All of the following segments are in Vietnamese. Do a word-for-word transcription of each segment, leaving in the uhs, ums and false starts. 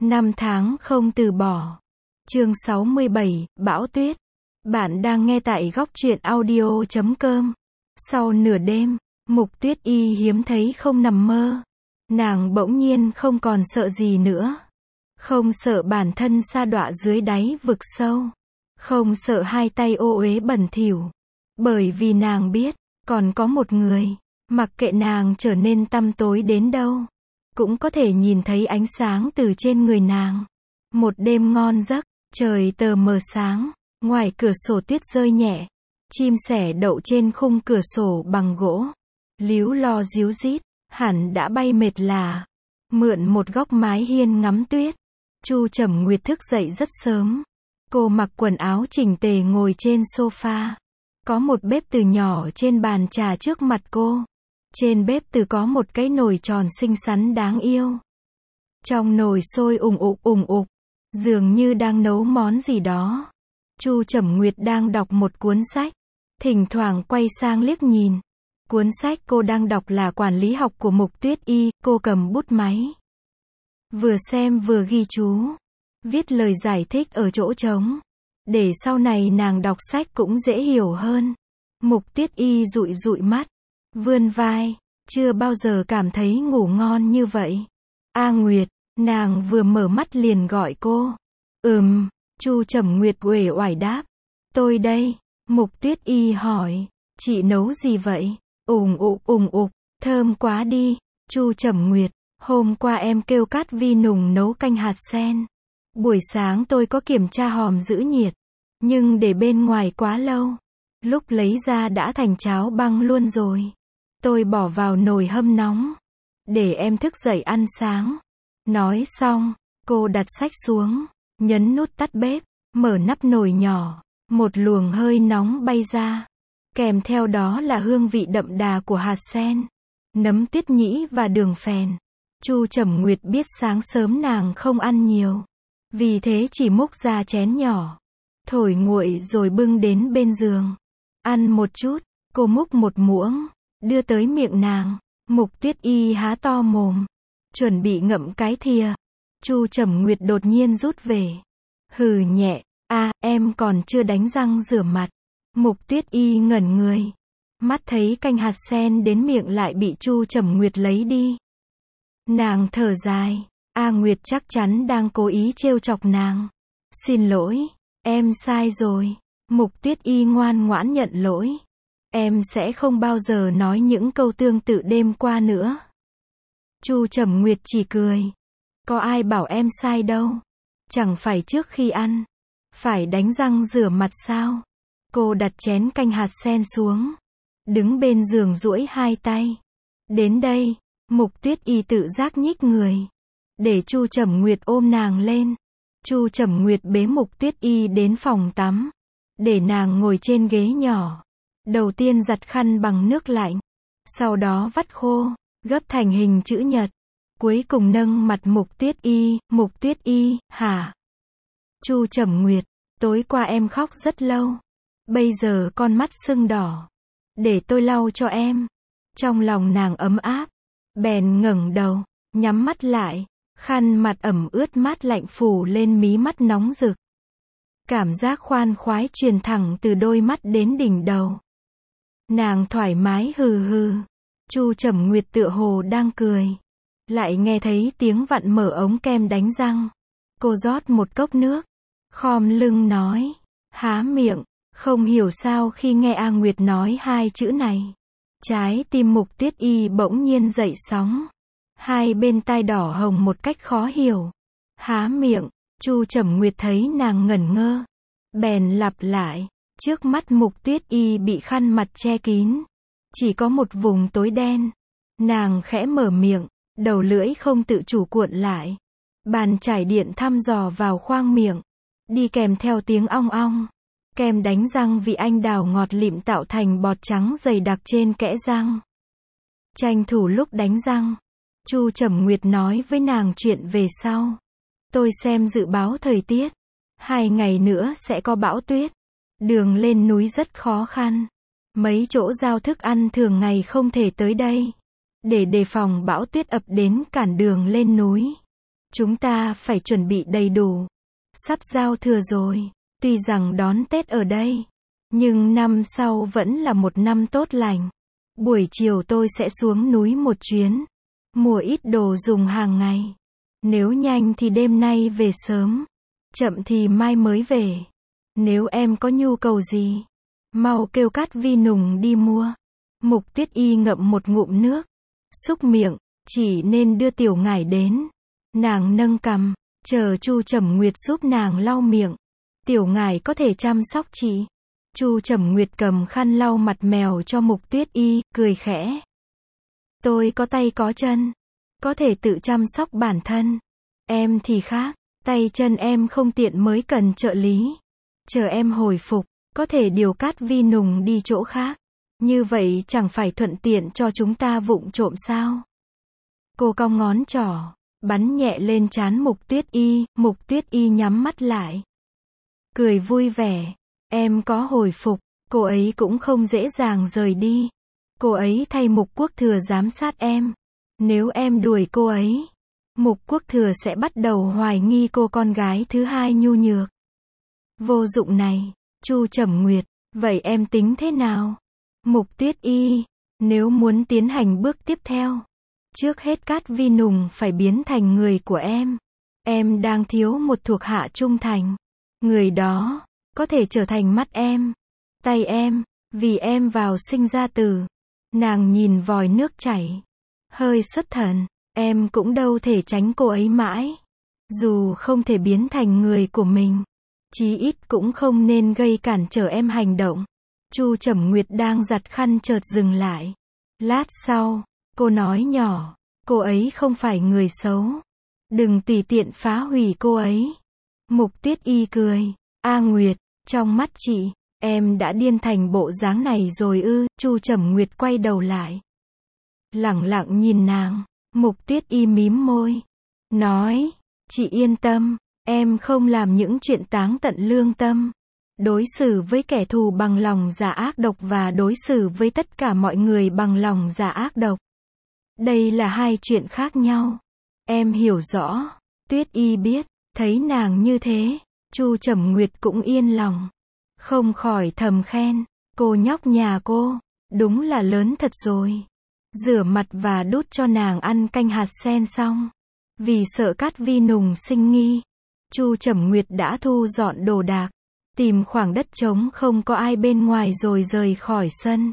Năm tháng không từ bỏ. Chương sáu mươi bảy, Bão tuyết. Bạn đang nghe tại góc truyện audio chấm com. Sau nửa đêm, Mục Tuyết Y hiếm thấy không nằm mơ. Nàng bỗng nhiên không còn sợ gì nữa. Không sợ bản thân sa đọa dưới đáy vực sâu. Không sợ hai tay ô uế bẩn thỉu. Bởi vì nàng biết, còn có một người, mặc kệ nàng trở nên tăm tối đến đâu, cũng có thể nhìn thấy ánh sáng từ trên người nàng. Một đêm ngon giấc, trời tờ mờ sáng, ngoài cửa sổ tuyết rơi nhẹ, chim sẻ đậu trên khung cửa sổ bằng gỗ, líu lo ríu rít, hẳn đã bay mệt lả. Mượn một góc mái hiên ngắm tuyết, Chu Trầm Nguyệt thức dậy rất sớm. Cô mặc quần áo chỉnh tề ngồi trên sofa. Có một bếp từ nhỏ trên bàn trà trước mặt cô. Trên bếp từ có một cái nồi tròn xinh xắn đáng yêu. Trong nồi sôi ùng ục ùng ục, dường như đang nấu món gì đó. Chu Trầm Nguyệt đang đọc một cuốn sách, thỉnh thoảng quay sang liếc nhìn. Cuốn sách cô đang đọc là Quản lý học của Mục Tuyết Y, cô cầm bút máy. Vừa xem vừa ghi chú, viết lời giải thích ở chỗ trống, để sau này nàng đọc sách cũng dễ hiểu hơn. Mục Tuyết Y dụi dụi mắt, vươn vai, chưa bao giờ cảm thấy ngủ ngon như vậy. A Nguyệt, nàng vừa mở mắt liền gọi cô. Ừm, Chu Trầm Nguyệt uể oải đáp. Tôi đây. Mục Tuyết Y hỏi, chị nấu gì vậy? Ùng ục ùng ục, thơm quá đi. Chu Trầm Nguyệt, hôm qua em kêu Cát Vi Nùng nấu canh hạt sen. Buổi sáng tôi có kiểm tra hòm giữ nhiệt, nhưng để bên ngoài quá lâu. Lúc lấy ra đã thành cháo băng luôn rồi. Tôi bỏ vào nồi hâm nóng, để em thức dậy ăn sáng. Nói xong, cô đặt sách xuống, nhấn nút tắt bếp, mở nắp nồi nhỏ. Một luồng hơi nóng bay ra. Kèm theo đó là hương vị đậm đà của hạt sen, nấm tuyết nhĩ và đường phèn. Chu Trầm Nguyệt biết sáng sớm nàng không ăn nhiều, vì thế chỉ múc ra chén nhỏ, thổi nguội rồi bưng đến bên giường. Ăn một chút, cô múc một muỗng, đưa tới miệng nàng. Mục Tuyết Y há to mồm, chuẩn bị ngậm cái thìa. Chu Trầm Nguyệt đột nhiên rút về. Hừ nhẹ, a, à, em còn chưa đánh răng rửa mặt. Mục Tuyết Y ngẩn người, mắt thấy canh hạt sen đến miệng lại bị Chu Trầm Nguyệt lấy đi. Nàng thở dài, A Nguyệt chắc chắn đang cố ý trêu chọc nàng. Xin lỗi, em sai rồi. Mục Tuyết Y ngoan ngoãn nhận lỗi. Em sẽ không bao giờ nói những câu tương tự đêm qua nữa. Chu Trầm Nguyệt chỉ cười. Có ai bảo em sai đâu. Chẳng phải trước khi ăn, phải đánh răng rửa mặt sao? Cô đặt chén canh hạt sen xuống, đứng bên giường duỗi hai tay. Đến đây, Mục Tuyết Y tự giác nhích người, để Chu Trầm Nguyệt ôm nàng lên. Chu Trầm Nguyệt bế Mục Tuyết Y đến phòng tắm, để nàng ngồi trên ghế nhỏ. Đầu tiên giặt khăn bằng nước lạnh, sau đó vắt khô, gấp thành hình chữ nhật. Cuối cùng nâng mặt Mục Tuyết Y. Mục Tuyết Y, hả? Chu Trầm Nguyệt, tối qua em khóc rất lâu. Bây giờ con mắt sưng đỏ. Để tôi lau cho em. Trong lòng nàng ấm áp, bèn ngẩng đầu, nhắm mắt lại. Khăn mặt ẩm ướt mát lạnh phủ lên mí mắt nóng rực. Cảm giác khoan khoái truyền thẳng từ đôi mắt đến đỉnh đầu. Nàng thoải mái hừ hừ. Chu Trầm Nguyệt tựa hồ đang cười, lại nghe thấy tiếng vặn mở ống kem đánh răng. Cô rót một cốc nước, khom lưng nói, há miệng. Không hiểu sao khi nghe A Nguyệt nói hai chữ này, trái tim Mục Tuyết Y bỗng nhiên dậy sóng. Hai bên tai đỏ hồng một cách khó hiểu. Há miệng. Chu Trầm Nguyệt thấy nàng ngẩn ngơ, bèn lặp lại. Trước mắt Mục Tuyết Y bị khăn mặt che kín, chỉ có một vùng tối đen. Nàng khẽ mở miệng, đầu lưỡi không tự chủ cuộn lại. Bàn chải điện thăm dò vào khoang miệng, đi kèm theo tiếng ong ong. Kem đánh răng vị anh đào ngọt lịm tạo thành bọt trắng dày đặc trên kẽ răng. Tranh thủ lúc đánh răng, Chu Trầm Nguyệt nói với nàng chuyện về sau. Tôi xem dự báo thời tiết, hai ngày nữa sẽ có bão tuyết. Đường lên núi rất khó khăn. Mấy chỗ giao thức ăn thường ngày không thể tới đây, để đề phòng bão tuyết ập đến cản đường lên núi. Chúng ta phải chuẩn bị đầy đủ. Sắp giao thừa rồi. Tuy rằng đón Tết ở đây, nhưng năm sau vẫn là một năm tốt lành. Buổi chiều tôi sẽ xuống núi một chuyến. Mua ít đồ dùng hàng ngày. Nếu nhanh thì đêm nay về sớm. Chậm thì mai mới về. Nếu em có nhu cầu gì, mau kêu Cát Vi Nùng đi mua. Mục Tuyết Y ngậm một ngụm nước, xúc miệng, chỉ nên đưa Tiểu Ngải đến. Nàng nâng cằm, chờ Chu Trầm Nguyệt giúp nàng lau miệng. Tiểu Ngải có thể chăm sóc chị. Chu Trầm Nguyệt cầm khăn lau mặt mèo cho Mục Tuyết Y, cười khẽ. Tôi có tay có chân, có thể tự chăm sóc bản thân. Em thì khác, tay chân em không tiện mới cần trợ lý. Chờ em hồi phục, có thể điều Cát Vi Nùng đi chỗ khác. Như vậy chẳng phải thuận tiện cho chúng ta vụng trộm sao? Cô cong ngón trỏ, bắn nhẹ lên trán Mục Tuyết Y, Mục Tuyết Y nhắm mắt lại. Cười vui vẻ, em có hồi phục, cô ấy cũng không dễ dàng rời đi. Cô ấy thay Mục Quốc Thừa giám sát em. Nếu em đuổi cô ấy, Mục Quốc Thừa sẽ bắt đầu hoài nghi cô con gái thứ hai nhu nhược. Vô dụng này, Chu Trầm Nguyệt, vậy em tính thế nào? Mục Tuyết Y, nếu muốn tiến hành bước tiếp theo, trước hết Cát Vi Nùng phải biến thành người của em. Em đang thiếu một thuộc hạ trung thành. Người đó, có thể trở thành mắt em, tay em, vì em vào sinh ra tử. Nàng nhìn vòi nước chảy, hơi xuất thần, em cũng đâu thể tránh cô ấy mãi. Dù không thể biến thành người của mình, chí ít cũng không nên gây cản trở em hành động. Chu Trầm Nguyệt đang giặt khăn chợt dừng lại. Lát sau, cô nói nhỏ, cô ấy không phải người xấu. Đừng tùy tiện phá hủy cô ấy. Mục Tuyết Y cười, A Nguyệt, trong mắt chị, em đã điên thành bộ dáng này rồi ư? Chu Trầm Nguyệt quay đầu lại, lẳng lặng nhìn nàng. Mục Tuyết Y mím môi, nói, chị yên tâm, em không làm những chuyện táng tận lương tâm. Đối xử với kẻ thù bằng lòng dạ ác độc và đối xử với tất cả mọi người bằng lòng dạ ác độc. Đây là hai chuyện khác nhau. Em hiểu rõ. Tuyết Y biết, thấy nàng như thế, Chu Trầm Nguyệt cũng yên lòng. Không khỏi thầm khen, cô nhóc nhà cô, đúng là lớn thật rồi. Rửa mặt và đút cho nàng ăn canh hạt sen xong. Vì sợ Cát Vi Nùng sinh nghi, Chu Trầm Nguyệt đã thu dọn đồ đạc, tìm khoảng đất trống không có ai bên ngoài rồi rời khỏi sân.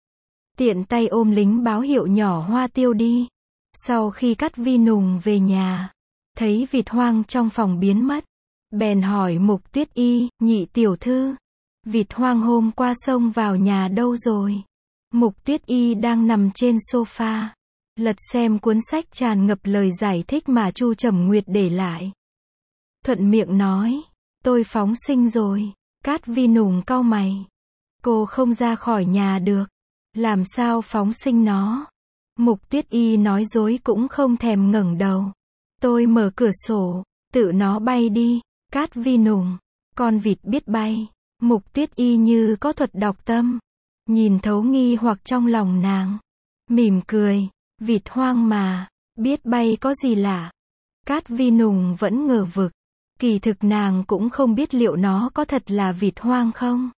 Tiện tay ôm lính báo hiệu nhỏ Hoa Tiêu đi. Sau khi Cát Vi Nùng về nhà, thấy vịt hoang trong phòng biến mất, bèn hỏi Mục Tuyết Y, nhị tiểu thư, vịt hoang hôm qua xông vào nhà đâu rồi? Mục Tuyết Y đang nằm trên sofa, lật xem cuốn sách tràn ngập lời giải thích mà Chu Trầm Nguyệt để lại. Thuận miệng nói, tôi phóng sinh rồi. Cát Vi Nùng cau mày. Cô không ra khỏi nhà được. Làm sao phóng sinh nó? Mục Tuyết Y nói dối cũng không thèm ngẩng đầu. Tôi mở cửa sổ, tự nó bay đi. Cát Vi Nùng, con vịt biết bay. Mục Tuyết Y như có thuật đọc tâm, nhìn thấu nghi hoặc trong lòng nàng, mỉm cười, vịt hoang mà, biết bay có gì lạ. Cát Vi Nùng vẫn ngờ vực, kỳ thực nàng cũng không biết liệu nó có thật là vịt hoang không.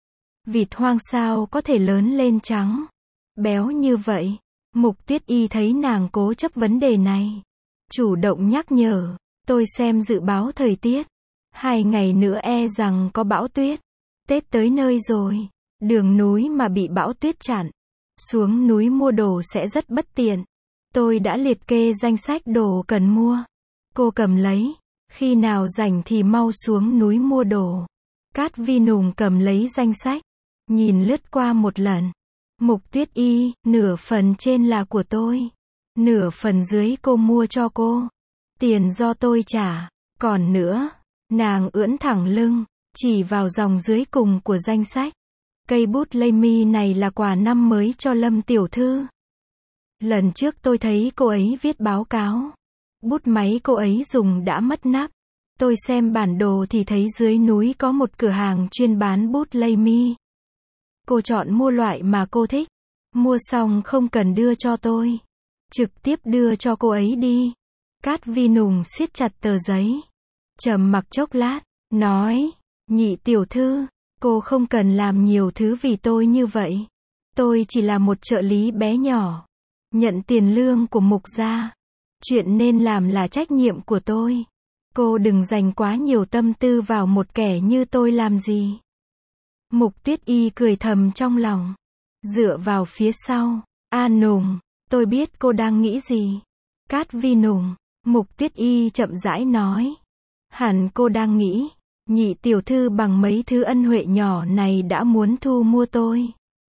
Vịt hoang sao có thể lớn lên trắng, béo như vậy? Mục Tuyết Y thấy nàng cố chấp vấn đề này, chủ động nhắc nhở, tôi xem dự báo thời tiết, hai ngày nữa e rằng có bão tuyết. Tết tới nơi rồi, đường núi mà bị bão tuyết chặn, xuống núi mua đồ sẽ rất bất tiện. Tôi đã liệt kê danh sách đồ cần mua. Cô cầm lấy, khi nào rảnh thì mau xuống núi mua đồ. Cát Vi Nùng cầm lấy danh sách, nhìn lướt qua một lần. Mục Tuyết Y, nửa phần trên là của tôi, nửa phần dưới cô mua cho cô. Tiền do tôi trả, còn nữa, nàng ưỡn thẳng lưng, chỉ vào dòng dưới cùng của danh sách. Cây bút lây mi này là quà năm mới cho Lâm tiểu thư. Lần trước tôi thấy cô ấy viết báo cáo, bút máy cô ấy dùng đã mất nắp. Tôi xem bản đồ thì thấy dưới núi có một cửa hàng chuyên bán bút lây mi. Cô chọn mua loại mà cô thích. Mua xong không cần đưa cho tôi, trực tiếp đưa cho cô ấy đi. Cát Vi Nùng siết chặt tờ giấy. Trầm mặc chốc lát, nói, nhị tiểu thư, cô không cần làm nhiều thứ vì tôi như vậy. Tôi chỉ là một trợ lý bé nhỏ. Nhận tiền lương của Mục gia. Chuyện nên làm là trách nhiệm của tôi. Cô đừng dành quá nhiều tâm tư vào một kẻ như tôi làm gì. Mục Tuyết Y cười thầm trong lòng. Dựa vào phía sau. A Nùng, tôi biết cô đang nghĩ gì. Cát Vi Nùng. Mục Tuyết Y chậm rãi nói. Hẳn cô đang nghĩ, nhị tiểu thư bằng mấy thứ ân huệ nhỏ này đã muốn thu mua tôi.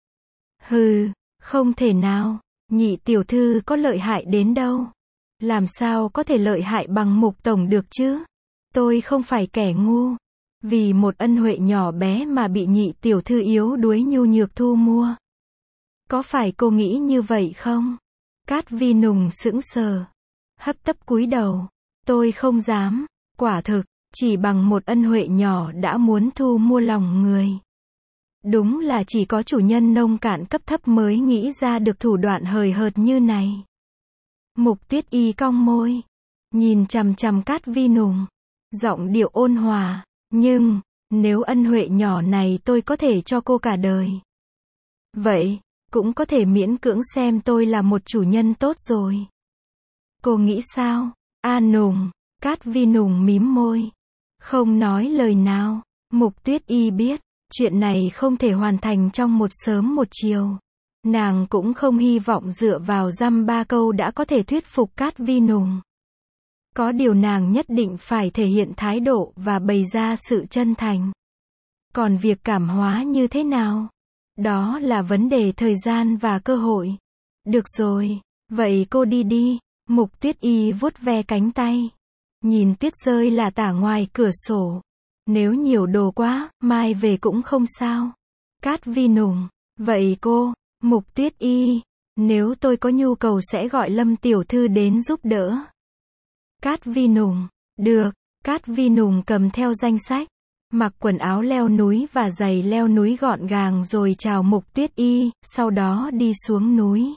Hừ, không thể nào, nhị tiểu thư có lợi hại đến đâu. Làm sao có thể lợi hại bằng Mục tổng được chứ? Tôi không phải kẻ ngu. Vì một ân huệ nhỏ bé mà bị nhị tiểu thư yếu đuối nhu nhược thu mua. Có phải cô nghĩ như vậy không? Cát Vi Nùng sững sờ. Hấp tấp cúi đầu. Tôi không dám. Quả thực, chỉ bằng một ân huệ nhỏ đã muốn thu mua lòng người. Đúng là chỉ có chủ nhân nông cạn cấp thấp mới nghĩ ra được thủ đoạn hời hợt như này. Mục Tuyết Y cong môi. Nhìn chằm chằm Cát Vi Nùng. Giọng điệu ôn hòa. Nhưng, nếu ân huệ nhỏ này tôi có thể cho cô cả đời. Vậy, cũng có thể miễn cưỡng xem tôi là một chủ nhân tốt rồi. Cô nghĩ sao? A Nùng. Cát Vi Nùng mím môi. Không nói lời nào. Mục Tuyết Y biết, chuyện này không thể hoàn thành trong một sớm một chiều. Nàng cũng không hy vọng dựa vào dăm ba câu đã có thể thuyết phục Cát Vi Nùng. Có điều nàng nhất định phải thể hiện thái độ và bày ra sự chân thành. Còn việc cảm hóa như thế nào? Đó là vấn đề thời gian và cơ hội. Được rồi, vậy cô đi đi. Mục Tuyết Y vuốt ve cánh tay. Nhìn tuyết rơi là tả ngoài cửa sổ. Nếu nhiều đồ quá, mai về cũng không sao. Cát Vi Nùng. Vậy cô, Mục Tuyết Y, nếu tôi có nhu cầu sẽ gọi Lâm tiểu thư đến giúp đỡ. Cát Vi Nùng. Được. Cát Vi Nùng cầm theo danh sách. Mặc quần áo leo núi và giày leo núi gọn gàng rồi chào Mục Tuyết Y, sau đó đi xuống núi.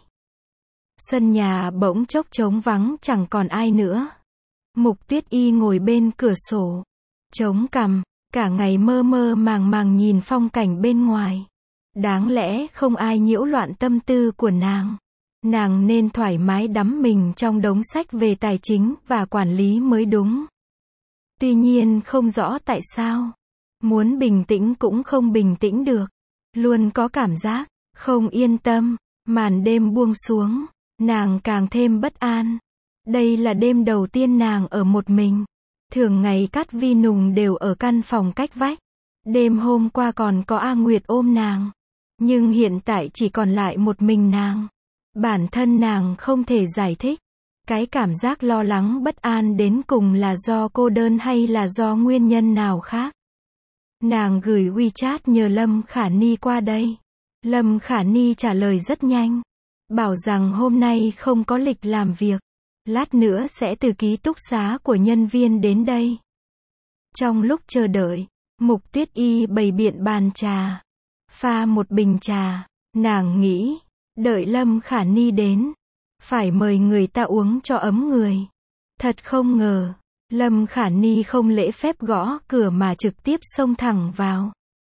Sân nhà bỗng chốc trống vắng chẳng còn ai nữa. Mục Tuyết Y ngồi bên cửa sổ. Chống cằm, cả ngày mơ mơ màng màng nhìn phong cảnh bên ngoài. Đáng lẽ không ai nhiễu loạn tâm tư của nàng. Nàng nên thoải mái đắm mình trong đống sách về tài chính và quản lý mới đúng. Tuy nhiên không rõ tại sao. Muốn bình tĩnh cũng không bình tĩnh được. Luôn có cảm giác không yên tâm. Màn đêm buông xuống. Nàng càng thêm bất an. Đây là đêm đầu tiên nàng ở một mình. Thường ngày Cát Vi Nùng đều ở căn phòng cách vách. Đêm hôm qua còn có A Nguyệt ôm nàng. Nhưng hiện tại chỉ còn lại một mình nàng. Bản thân nàng không thể giải thích. Cái cảm giác lo lắng bất an đến cùng là do cô đơn hay là do nguyên nhân nào khác. Nàng gửi WeChat nhờ Lâm Khả Ni qua đây. Lâm Khả Ni trả lời rất nhanh. Bảo rằng hôm nay không có lịch làm việc. Lát nữa sẽ từ ký túc xá của nhân viên đến đây. Trong lúc chờ đợi, Mục Tuyết Y bày biện bàn trà. Pha một bình trà. Nàng nghĩ, đợi Lâm Khả Ni đến. Phải mời người ta uống cho ấm người. Thật không ngờ, Lâm Khả Ni không lễ phép gõ cửa mà trực tiếp xông thẳng vào.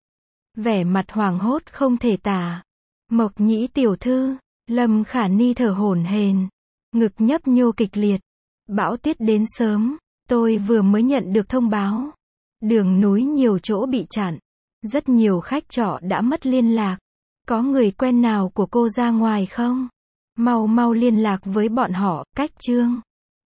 Vẻ mặt hoảng hốt không thể tả. Mộc Nhĩ tiểu thư, Lâm Khả Ni thở hổn hển, ngực nhấp nhô kịch liệt. Bão tuyết đến sớm, tôi vừa mới nhận được thông báo. Đường núi nhiều chỗ bị chặn. Rất nhiều khách trọ đã mất liên lạc. Có người quen nào của cô ra ngoài không? Mau mau liên lạc với bọn họ, Cách Trương.